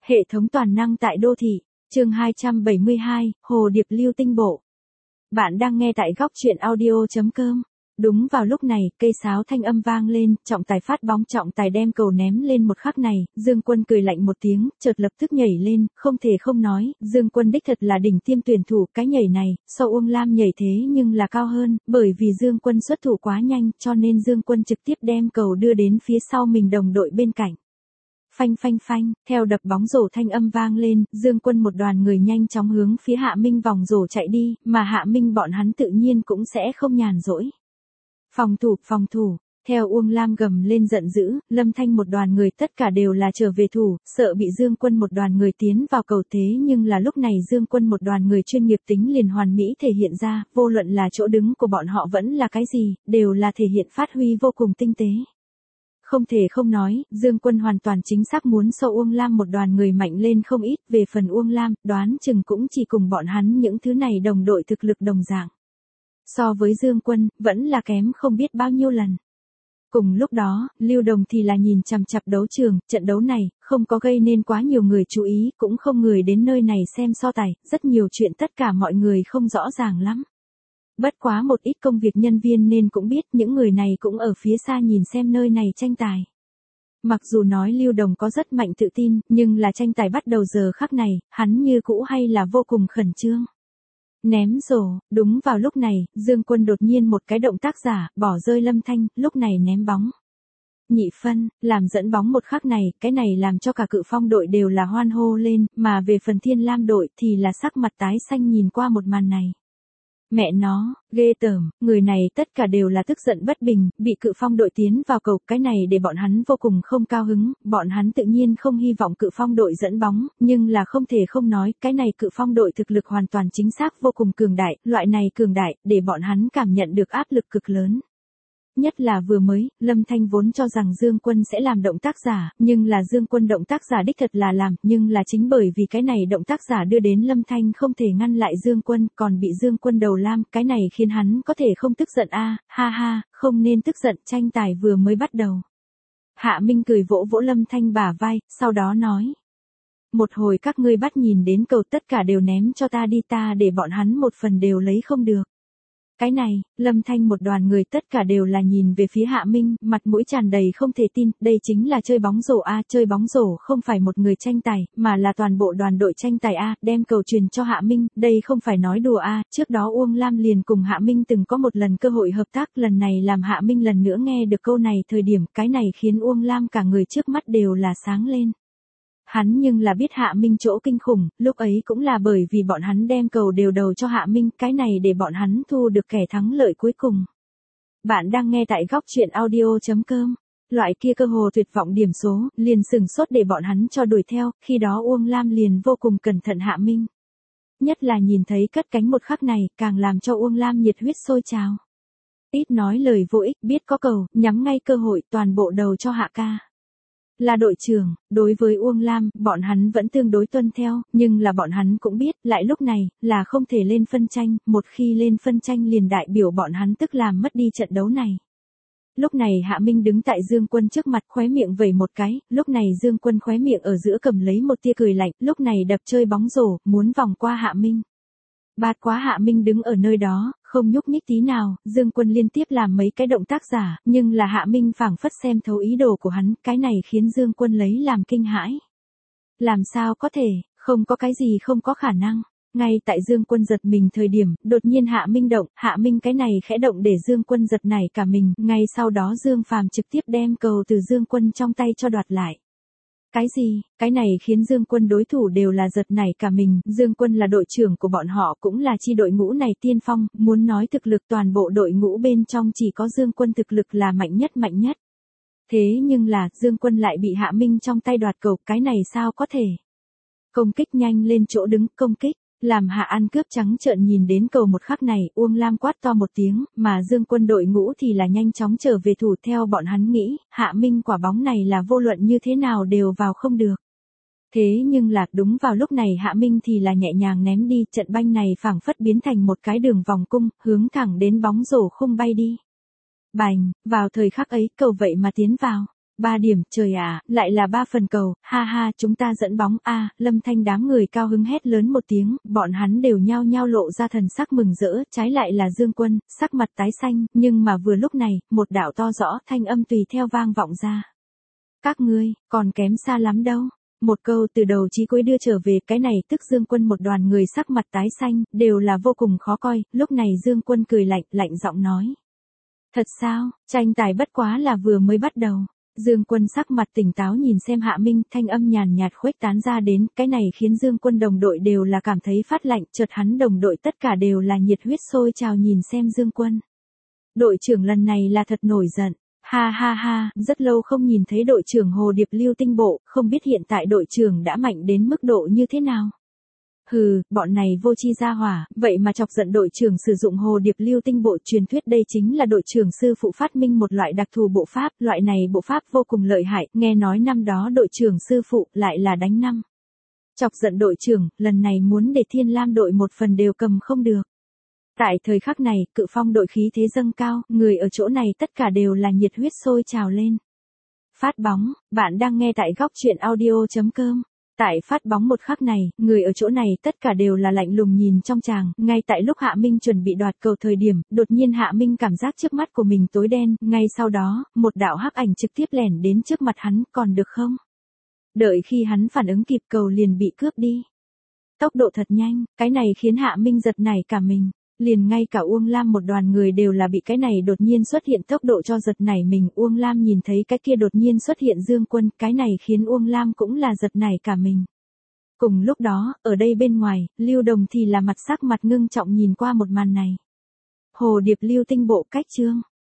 Hệ thống toàn năng tại đô thị, chương 272, Hồ Điệp Lưu Tinh Bộ. Bạn đang nghe tại góc truyện audio.com. Đúng vào lúc này, cây sáo thanh âm vang lên, trọng tài phát bóng, trọng tài đem cầu ném lên một khắc này, Dương Quân cười lạnh một tiếng, chợt lập tức nhảy lên, không thể không nói, Dương Quân đích thật là đỉnh tiêm tuyển thủ, cái nhảy này, so Uông Lam nhảy thế nhưng là cao hơn, bởi vì Dương Quân xuất thủ quá nhanh, cho nên Dương Quân trực tiếp đem cầu đưa đến phía sau mình đồng đội bên cạnh. Phanh phanh phanh, theo đập bóng rổ thanh âm vang lên, Dương Quân một đoàn người nhanh chóng hướng phía Hạ Minh vòng rổ chạy đi, mà Hạ Minh bọn hắn tự nhiên cũng sẽ không nhàn rỗi. Phòng thủ, theo Uông Lam gầm lên giận dữ, Lâm Thanh một đoàn người tất cả đều là trở về thủ, sợ bị Dương Quân một đoàn người tiến vào cầu thế nhưng là lúc này Dương Quân một đoàn người chuyên nghiệp tính liền hoàn mỹ thể hiện ra, vô luận là chỗ đứng của bọn họ vẫn là cái gì, đều là thể hiện phát huy vô cùng tinh tế. Không thể không nói, Dương Quân hoàn toàn chính xác muốn so Uông Lam một đoàn người mạnh lên không ít, về phần Uông Lam, đoán chừng cũng chỉ cùng bọn hắn những thứ này đồng đội thực lực đồng dạng. So với Dương Quân, vẫn là kém không biết bao nhiêu lần. Cùng lúc đó, Lưu Đồng thì là nhìn chằm chằm đấu trường, trận đấu này, không có gây nên quá nhiều người chú ý, cũng không người đến nơi này xem so tài, rất nhiều chuyện tất cả mọi người không rõ ràng lắm. Bất quá một ít công việc nhân viên nên cũng biết những người này cũng ở phía xa nhìn xem nơi này tranh tài. Mặc dù nói Lưu Đồng có rất mạnh tự tin, nhưng là tranh tài bắt đầu giờ khắc này, hắn như cũ hay là vô cùng khẩn trương. Ném rổ, đúng vào lúc này, Dương Quân đột nhiên một cái động tác giả, bỏ rơi Lâm Thanh, lúc này ném bóng. Nhị phân, làm dẫn bóng một khắc này, cái này làm cho cả Cự Phong đội đều là hoan hô lên, mà về phần Thiên Lam đội thì là sắc mặt tái xanh nhìn qua một màn này. Mẹ nó, ghê tởm, người này tất cả đều là tức giận bất bình, bị Cự Phong đội tiến vào cầu, cái này để bọn hắn vô cùng không cao hứng, bọn hắn tự nhiên không hy vọng Cự Phong đội dẫn bóng, nhưng là không thể không nói, cái này Cự Phong đội thực lực hoàn toàn chính xác vô cùng cường đại, loại này cường đại, để bọn hắn cảm nhận được áp lực cực lớn. Nhất là vừa mới, Lâm Thanh vốn cho rằng Dương Quân sẽ làm động tác giả, nhưng là Dương Quân động tác giả đích thật là làm, nhưng là chính bởi vì cái này động tác giả đưa đến Lâm Thanh không thể ngăn lại Dương Quân, còn bị Dương Quân đầu lam, cái này khiến hắn có thể không tức giận a, ha ha, không nên tức giận, tranh tài vừa mới bắt đầu. Hạ Minh cười vỗ vỗ Lâm Thanh bả vai, sau đó nói. Một hồi các ngươi bắt nhìn đến cầu tất cả đều ném cho ta đi, ta để bọn hắn một phần đều lấy không được. Cái này, Lâm Thanh một đoàn người tất cả đều là nhìn về phía Hạ Minh, mặt mũi tràn đầy không thể tin, đây chính là chơi bóng rổ a, chơi bóng rổ không phải một người tranh tài, mà là toàn bộ đoàn đội tranh tài a, đem cầu truyền cho Hạ Minh, đây không phải nói đùa a, trước đó Uông Lam liền cùng Hạ Minh từng có một lần cơ hội hợp tác, lần này làm Hạ Minh lần nữa nghe được câu này thời điểm, cái này khiến Uông Lam cả người trước mắt đều là sáng lên. Hắn nhưng là biết Hạ Minh chỗ kinh khủng, lúc ấy cũng là bởi vì bọn hắn đem cầu đều đầu cho Hạ Minh, cái này để bọn hắn thu được kẻ thắng lợi cuối cùng. Bạn đang nghe tại góc truyện audio.com. Loại kia cơ hồ tuyệt vọng điểm số, liền sừng sốt để bọn hắn cho đuổi theo, khi đó Uông Lam liền vô cùng cẩn thận Hạ Minh. Nhất là nhìn thấy cất cánh một khắc này, càng làm cho Uông Lam nhiệt huyết sôi trào. Ít nói lời vô ích, biết có cầu, nhắm ngay cơ hội, toàn bộ đầu cho Hạ ca. Là đội trưởng, đối với Uông Lam, bọn hắn vẫn tương đối tuân theo, nhưng là bọn hắn cũng biết, lại lúc này, là không thể lên phân tranh, một khi lên phân tranh liền đại biểu bọn hắn tức làm mất đi trận đấu này. Lúc này Hạ Minh đứng tại Dương Quân trước mặt khóe miệng vẩy một cái, lúc này Dương Quân khóe miệng ở giữa cầm lấy một tia cười lạnh, lúc này đập chơi bóng rổ, muốn vòng qua Hạ Minh. Bạt quá Hạ Minh đứng ở nơi đó, không nhúc nhích tí nào, Dương Quân liên tiếp làm mấy cái động tác giả, nhưng là Hạ Minh phảng phất xem thấu ý đồ của hắn, cái này khiến Dương Quân lấy làm kinh hãi. Làm sao có thể, không có cái gì không có khả năng. Ngay tại Dương Quân giật mình thời điểm, đột nhiên Hạ Minh động, Hạ Minh cái này khẽ động để Dương Quân giật nảy cả mình, ngay sau đó Dương Phàm trực tiếp đem cầu từ Dương Quân trong tay cho đoạt lại. Cái gì, cái này khiến Dương Quân đối thủ đều là giật nảy cả mình, Dương Quân là đội trưởng của bọn họ cũng là chi đội ngũ này tiên phong, muốn nói thực lực toàn bộ đội ngũ bên trong chỉ có Dương Quân thực lực là mạnh nhất. Thế nhưng là, Dương Quân lại bị Hạ Minh trong tay đoạt cầu, cái này sao có thể? Công kích nhanh lên chỗ đứng, công kích. Làm Hạ ăn cướp trắng trợn nhìn đến cầu một khắc này, Uông Lam quát to một tiếng, mà Dương Quân đội ngũ thì là nhanh chóng trở về thủ theo bọn hắn nghĩ, Hạ Minh quả bóng này là vô luận như thế nào đều vào không được. Thế nhưng là, đúng vào lúc này Hạ Minh thì là nhẹ nhàng ném đi, trận banh này phảng phất biến thành một cái đường vòng cung, hướng thẳng đến bóng rổ khung bay đi. Bành, vào thời khắc ấy, cầu vậy mà tiến vào. 3 điểm, trời ạ, lại là 3 phần cầu, ha ha, chúng ta dẫn bóng a, Lâm Thanh đám người cao hứng hét lớn một tiếng, bọn hắn đều nhao nhao lộ ra thần sắc mừng rỡ, trái lại là Dương Quân, sắc mặt tái xanh, nhưng mà vừa lúc này, một đạo to rõ thanh âm tùy theo vang vọng ra. Các ngươi, còn kém xa lắm đâu. Một câu từ đầu chí cuối đưa trở về, cái này tức Dương Quân một đoàn người sắc mặt tái xanh, đều là vô cùng khó coi, lúc này Dương Quân cười lạnh, lạnh giọng nói. Thật sao, tranh tài bất quá là vừa mới bắt đầu. Dương Quân sắc mặt tỉnh táo nhìn xem Hạ Minh, thanh âm nhàn nhạt khuếch tán ra đến, cái này khiến Dương Quân đồng đội đều là cảm thấy phát lạnh, chợt hắn đồng đội tất cả đều là nhiệt huyết sôi trào nhìn xem Dương Quân. Đội trưởng lần này là thật nổi giận. Ha ha ha, rất lâu không nhìn thấy đội trưởng Hồ Điệp Lưu Tinh Bộ, không biết hiện tại đội trưởng đã mạnh đến mức độ như thế nào. Hừ, bọn này vô chi gia hỏa, vậy mà chọc giận đội trưởng sử dụng Hồ Điệp Lưu Tinh Bộ, truyền thuyết đây chính là đội trưởng sư phụ phát minh một loại đặc thù bộ pháp, loại này bộ pháp vô cùng lợi hại, nghe nói năm đó đội trưởng sư phụ lại là đánh năm. Chọc giận đội trưởng, lần này muốn để Thiên Lam đội một phần đều cầm không được. Tại thời khắc này, Cự Phong đội khí thế dâng cao, người ở chỗ này tất cả đều là nhiệt huyết sôi trào lên. Phát bóng, bạn đang nghe tại góc truyện audio.com. Tại phát bóng một khắc này, người ở chỗ này tất cả đều là lạnh lùng nhìn trong tràng, ngay tại lúc Hạ Minh chuẩn bị đoạt cầu thời điểm, đột nhiên Hạ Minh cảm giác trước mắt của mình tối đen, ngay sau đó, một đạo hắc ảnh trực tiếp lẻn đến trước mặt hắn, còn được không? Đợi khi hắn phản ứng kịp cầu liền bị cướp đi. Tốc độ thật nhanh, cái này khiến Hạ Minh giật nảy cả mình. Liền ngay cả Uông Lam một đoàn người đều là bị cái này đột nhiên xuất hiện tốc độ cho giật nảy mình. Uông Lam nhìn thấy cái kia đột nhiên xuất hiện Dương Quân, cái này khiến Uông Lam cũng là giật nảy cả mình. Cùng lúc đó, ở đây bên ngoài, Lưu Đồng thì là mặt sắc mặt ngưng trọng nhìn qua một màn này. Hồ Điệp Lưu Tinh Bộ cách chương.